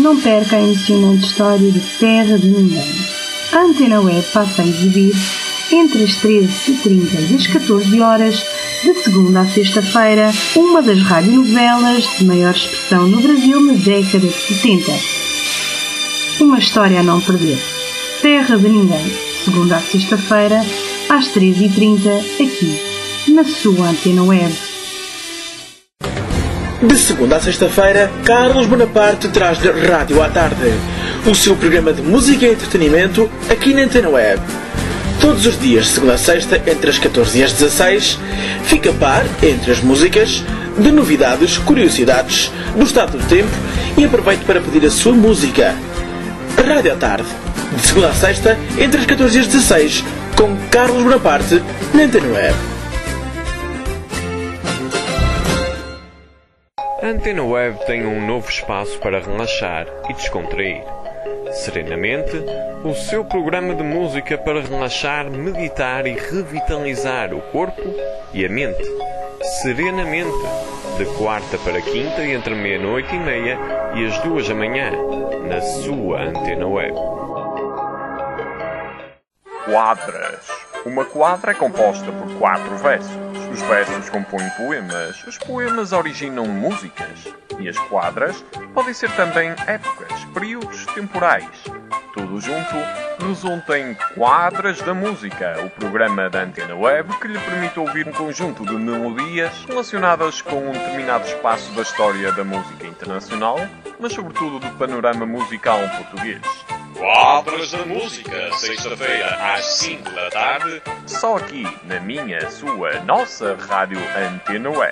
não perca a emocionante história de Terra de Ninguém. A Antena Web passa a exibir entre as 13h30 e as 14 horas, de segunda a sexta-feira, uma das radionovelas de maior expressão no Brasil na década de 70. Uma história a não perder. Terra de Ninguém, segunda a sexta-feira, às 13h30, aqui, na sua Antena Web. De segunda a sexta-feira, Carlos Bonaparte traz-lhe Rádio à Tarde, o seu programa de música e entretenimento aqui na Antena Web. Todos os dias, de segunda a sexta, entre as 14 e as 16, fica a par entre as músicas, de novidades, curiosidades, do estado do tempo e aproveite para pedir a sua música. Rádio à Tarde, de segunda a sexta, entre as 14 e as 16, com Carlos Bonaparte, na Antena Web. A Antena Web tem um novo espaço para relaxar e descontrair. Serenamente, o seu programa de música para relaxar, meditar e revitalizar o corpo e a mente. Serenamente, de quarta para quinta, entre meia-noite e meia e as 2 da manhã, na sua Antena Web. Quadras. Uma quadra é composta por 4 versos. Os versos compõem poemas, os poemas originam músicas e as quadras podem ser também épocas, períodos temporais. Tudo junto resulta em Quadras da Música, o programa da Antena Web que lhe permite ouvir um conjunto de melodias relacionadas com um determinado espaço da história da música internacional, mas sobretudo do panorama musical português. Quadras da Música, sexta-feira às 5 da tarde, só aqui na minha, sua, nossa rádio Antena Web.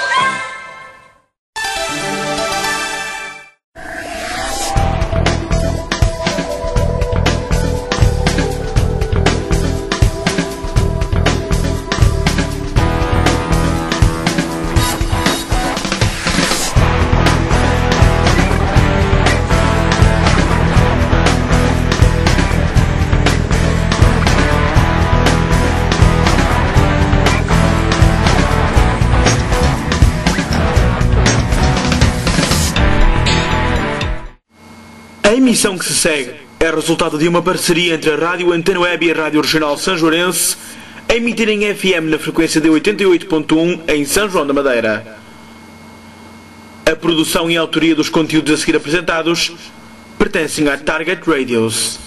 A emissão que se segue é resultado de uma parceria entre a Rádio Antena Web e a Rádio Regional Sanjoarense, a emitir em FM na frequência de 88.1 em São João da Madeira. A produção e a autoria dos conteúdos a seguir apresentados pertencem à Target Radios.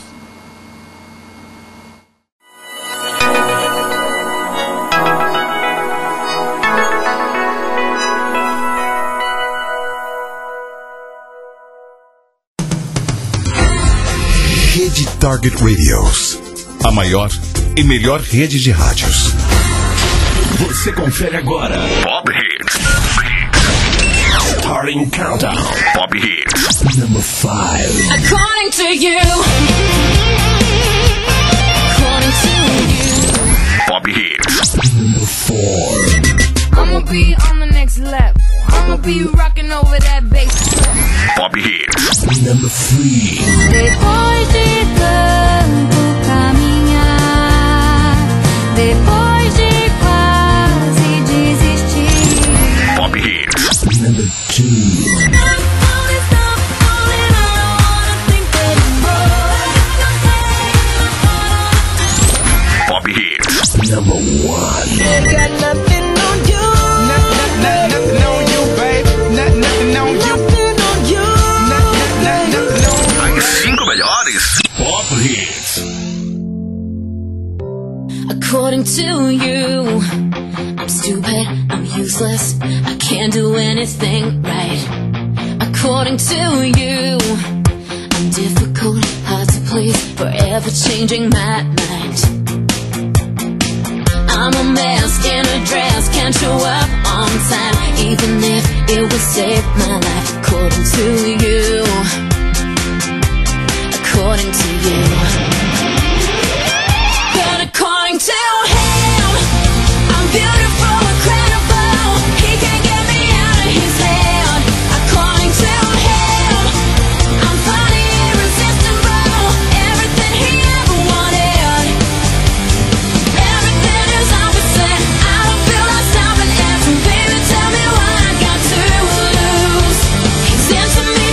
Rede Target Radios, a maior e melhor rede de rádios. Você confere agora Pop Hits. Starting Countdown. Pop Hits. Number 5. According to you. According to you. Pop Hits. Number 4. I'ma be on the next level. I'ma be rocking over that bass. Pop Hits. Number 3. Depois de tanto caminhar, depois de quase desistir. Pop Hits. Number 2. Pop Hits. Number 1. They got nothing on you. Nothing on you, babe. Nothing on you. Nothing on you. Nothing on you. As 5 melhores. Pop Hits. According to you, I'm stupid, I'm useless, I can't do anything right. According to you, I'm difficult, hard to please, forever changing my mind. I'm a mess in a dress, can't show up on time, even if it would save my life. According to you, according to you. But according to him, I'm beautiful, incredible. He can't get me out of his head. According to him, I'm funny, irresistible. Everything he ever wanted. Everything is opposite. I don't feel like stopping. And baby, tell me what I got to lose. He's into me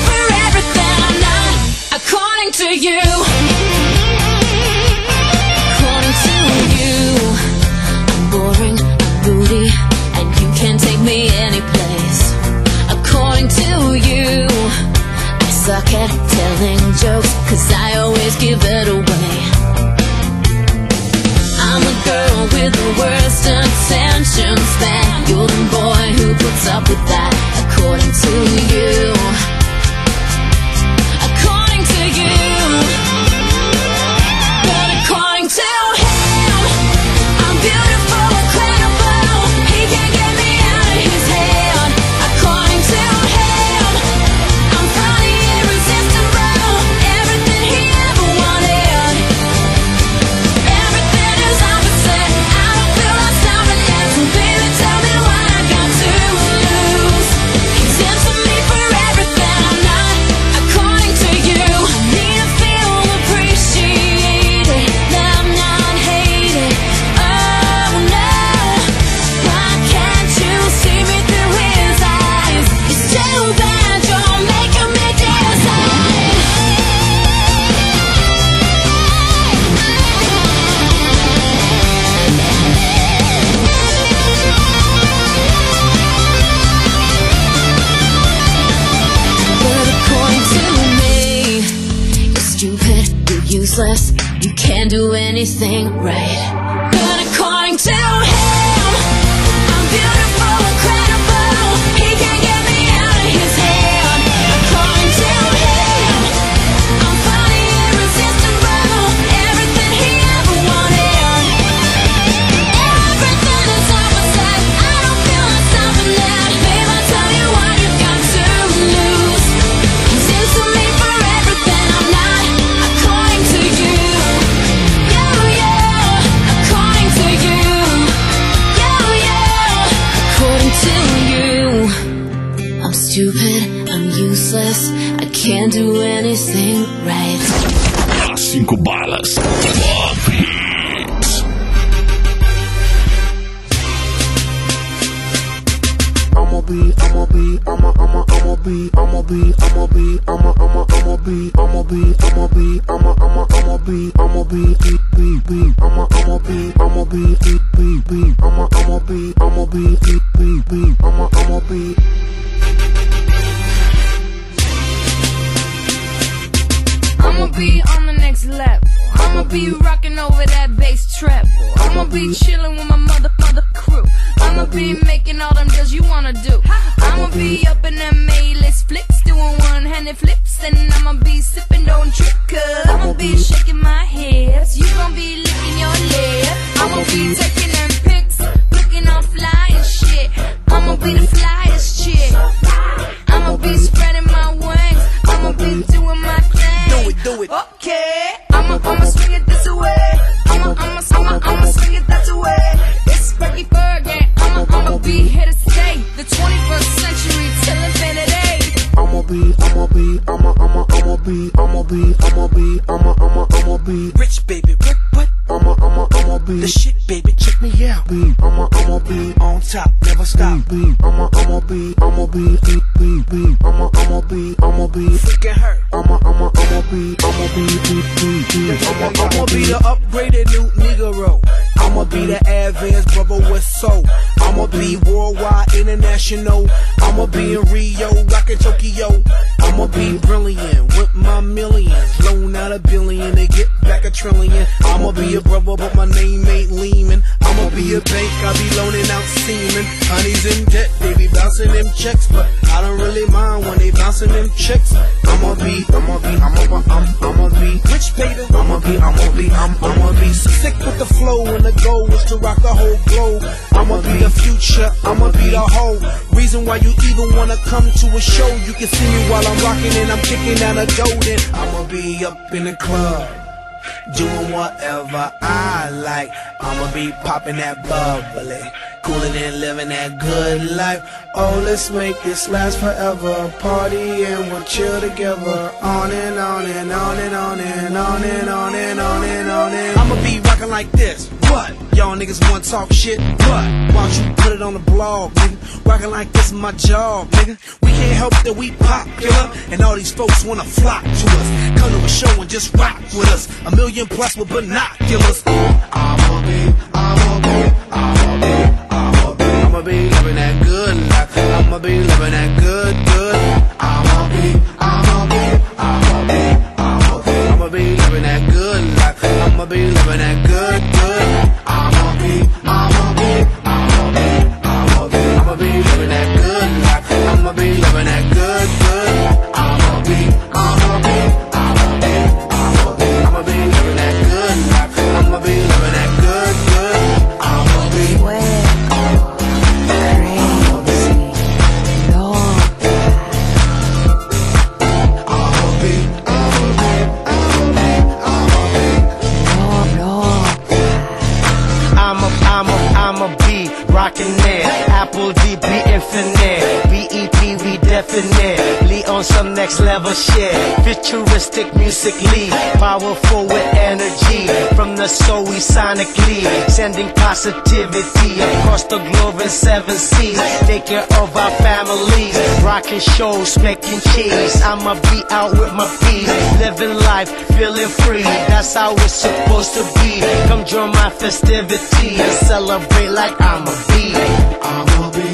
useless. You can't do anything right. But according to him, I'm beautiful, incredible. He can't get me out of his head. According to him, I'm funny, irresistible. Everything he ever wanted. Everything is opposite. I don't feel like stopping that. Babe, I'll tell you what you've got to lose. He's into me for everything I'm not. According to you, according to you, according to you. I'm stupid, I'm useless, I can't do anything right. As 5 balas. Top Hits. I'ma be on the next level. I'ma be rocking over that bass treble. I'ma be chilling with my mother crew. I'ma be making all them deals you wanna do. I'ma be up in them A-list flips, doing one-handed flips, and I'ma be sipping, don't trip, cause I'ma be shaking my hips. You gon' be licking your lip. I'ma be taking them pics, looking all fly and shit. I'ma be the flyest chick. I'ma be spreading my wings. I'ma be doing my thing. Do it. Okay, I'ma swing it this way. I'ma swing it that way. It's Sparky Fergie. I'ma be here to stay. The 21st century till infinity. I'ma be rich, baby. What? I'ma be the shit, baby. Check me out. I'ma be on top, never stop. I'ma be freaking hurt. I'ma be the upgraded new Negro. I'ma be the advanced brother with soul. I'ma be worldwide, international. I'ma be in Rio, rockin' Tokyo. I'ma be brilliant with my millions. Loan out $1 billion to get back $1 trillion. I'ma be a brother, but my name ain't Lehman. I'ma be a bank, I be loaning out semen. Honey's in debt, they be bouncing them checks, but I don't really mind when they bouncing them checks. I'ma be rich, baby. I'ma be sick with the flow, and the goal is to rock the whole globe. I'ma be the future, I'ma be the whole reason why you even wanna come to a show. You can see me while I'm rocking and I'm kicking down a dough. Then I'ma be up in the club, doing whatever I like. I'ma be popping that bubbly, coolin' and living that good life. Oh, let's make this last forever. Party and we'll chill together. On and on and on and on and on and on and on and on and. I'ma be rockin' like this. What? Y'all niggas wanna talk shit? What? Why don't you put it on the blog, nigga? Rockin' like this is my job, nigga. We can't help that we popular, and all these folks wanna flock to us. Come to a show and just rock with us. 1 million plus with binoculars. I'ma be living that good life. I'ma be living that good. I'ma be living that good life. I'ma be living that good. I'ma be living that good life. I'ma be living that good. I'ma be living that good life. I'ma be living that good. I'ma be rockin' there, Apple DB Infinite, BEP we definitely on some next level shit. Futuristic musically, powerful with energy. From the soul we sonically sending positivity across the globe in 7 seas. Take care of our families, rocking shows, making cheese. I'ma be out with my peeps, living life, feeling free. That's how it's supposed to be. Come join my festivity and celebrate like I'm a bee. I'ma be.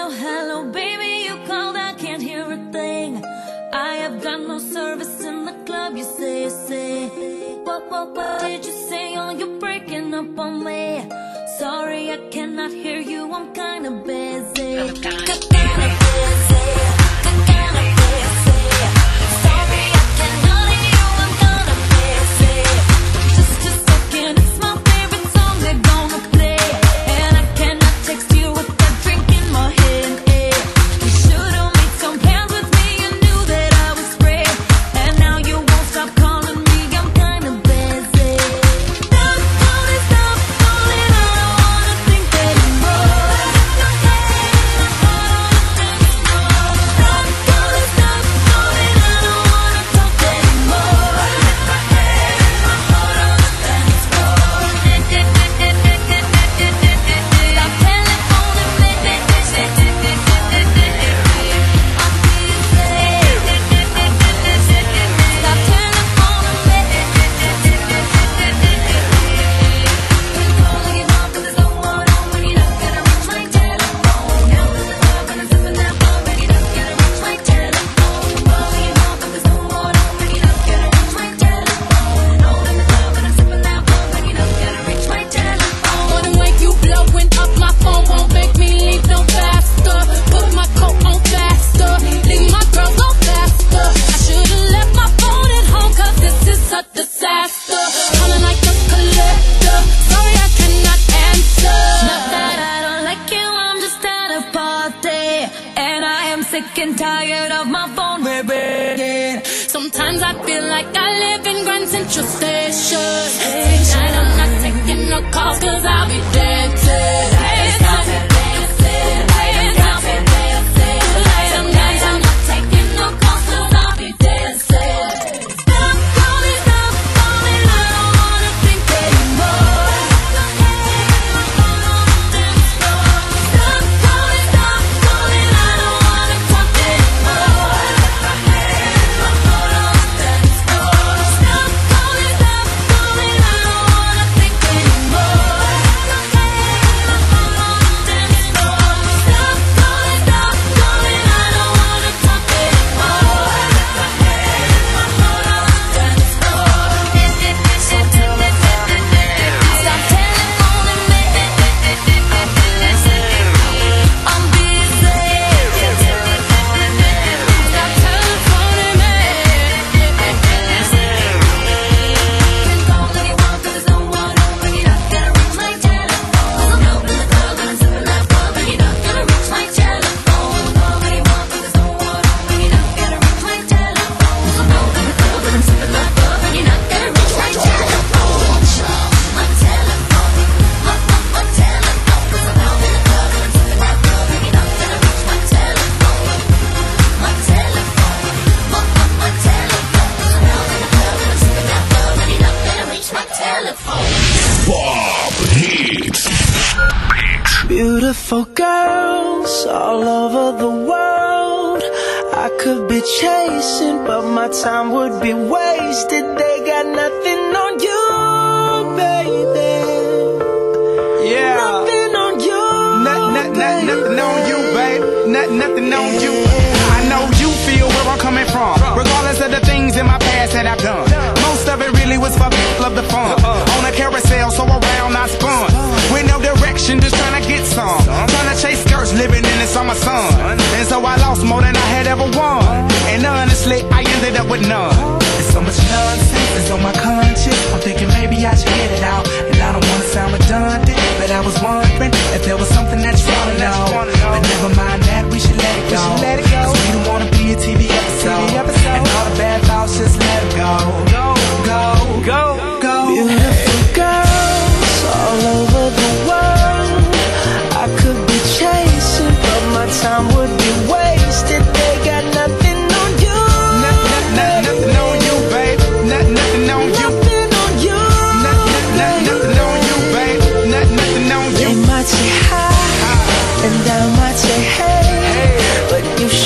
Hello, hello, baby, you called, I can't hear a thing. I have got no service in the club, you say. What did you say? Oh, you're breaking up on me. Sorry, I cannot hear you, I'm kinda busy. Sick and tired of my phone ringing. Sometimes I feel like I live in Grand Central Station. Tonight I'm not taking no calls cause I'll be dancing. Tonight I'm not taking no calls cause I'll be dancing. Stop calling, I don't wanna think anymore. Stop calling, I don't wanna talk anymore. Stop calling, I don't wanna think anymore. Stop calling, I don't wanna talk anymore. Stop telephoning me. I'm busy. Stop telefoning me. Can't call anyone 'cause there's no one home when you're not gonna reach my telephone. I'm out in the club and I'm sipping that bub and you're not gonna reach my telephone. Call anyone 'cause there's no one home when you're not gonna reach my telephone. I'm out in the club and I'm sipping that bub and you're not gonna reach my telephone. My telephone, my telephone. 'Cause I'm out in the club and I'm sipping that bub and you're not gonna reach my telephone. My telephone, my telephone. 'Cause I'm out in the club and I'm sipping that bub and you're not gonna reach my telephone. Bob Hits. Beautiful girls all over the world I could be chasing, but my time would be wasted. They got nothing on you, baby. Yeah. Nothing on you, Nothing on you, babe. Nothing on you. I know you feel where I'm coming from, regardless of the things in my past that I've done. Most of it really was for love the fun. On a carousel, so around I spun. With no direction, just trying to get some. Trying to chase skirts, living in the summer sun. And so I lost more than I had ever won. And honestly, I ended up with none. There's so much nonsense that's on my conscience. I'm thinking maybe I should get it out. And I don't want to sound redundant, but I was wondering if there was something that you wanna know. But never mind that, we should let it go. 'Cause we don't wanna be a TV episode. And all the bad thoughts, just let it go. Go. beautiful girls all over the world I could be chasing, but my time would be wasted. They got nothing on you. Nothing on you, babe. Nothing on you. Nothing on you. Nothing on you, babe. Nothing on you. They might say hi, and I might say hey, but you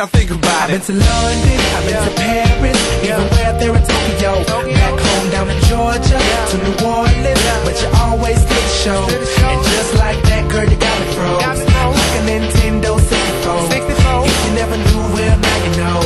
Now think about it. I've been to London, I've been to Paris, even where there in Tokyo. Back home down in Georgia, to New Orleans, but you always did the show. And just like that, girl, you got me froze. Like a Nintendo 64. If you never knew, well, now you know.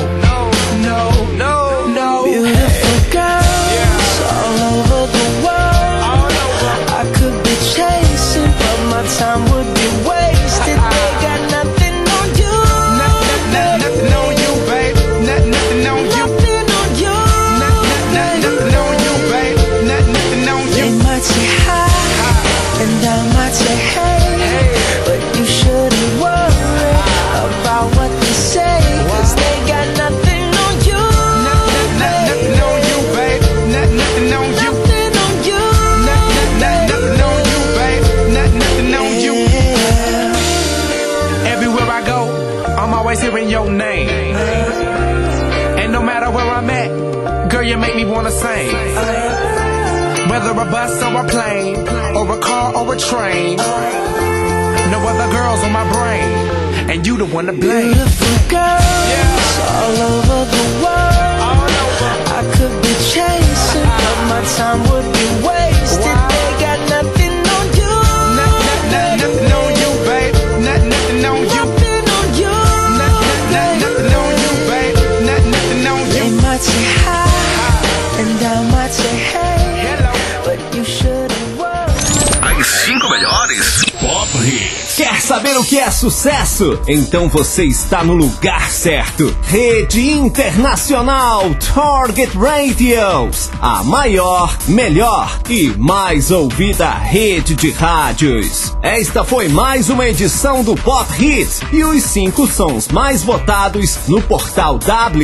No. Beautiful girls all over the world. I could be chasing, but my time would be wasted. They got nothing on you. Nothing on you, babe. Nothing on you. Nothing on you. Nothing on you, babe. Nothing on you. They might say hi, and I might say hey, but you shouldn't worry about what they say, 'cause they got nothing on you. Nothing on you, babe. Nothing on you. Nothing on you. Nothing on you, babe. Nothing on you. Everywhere I go, I'm always hearing your name. And no matter where I'm at, girl, you make me wanna sing. Whether a bus or a plane, or a car or a train, no other girls on my brain, and you the one to blame. Beautiful girls all over the world. I could be chasing, but my time would be wasted. They got nothing on you. Nothing on you, babe. Nothing on you. Nothing on you. Nothing on you, babe. Nothing on you. They might say hi, and I might say hey, but you shouldn't worry. As 5 melhores Pop Hits. Quer saber o que é sucesso? Então você está no lugar certo. Rede Internacional Target Radios, a maior, melhor e mais ouvida rede de rádios. Esta foi mais uma edição do Pop Hits e os 5 sons mais votados no portal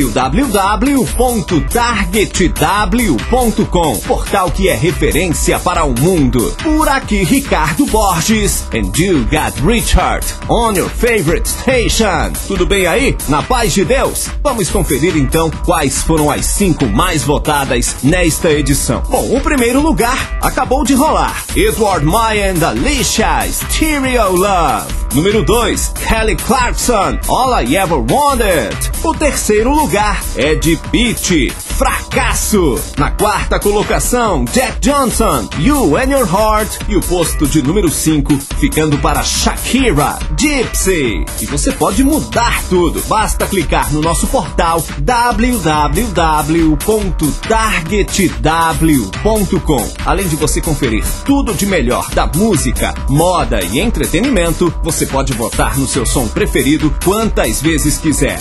www.targetw.com, portal que é referência para o mundo. Por aqui, Ricardo Borges, and you got Richard on your favorite station. Tudo bem aí? Na paz de Deus? Vamos conferir então quais foram as 5 mais votadas nesta edição. Bom, o primeiro lugar acabou de rolar. Edward Maya and Alicia, Stereo Love. Número 2, Kelly Clarkson, All I Ever Wanted. O terceiro lugar é de Pitty, Fracasso. Na quarta colocação, Jack Johnson, You and Your Heart. E o posto de número 5 ficando para Shakira, Gypsy. E você pode mudar tudo. Basta clicar no nosso portal www.targetw.com. Além de você conferir tudo de melhor da música, moda e entretenimento, você pode votar no seu som preferido quantas vezes quiser.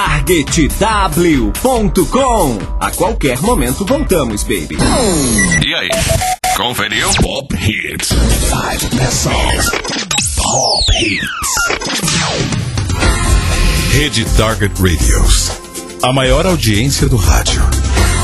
targetw.com. A qualquer momento voltamos, baby. E aí? Conferiu? Pop Hits. 5 best songs. Pop Hits. Rede Target Radios, a maior audiência do rádio.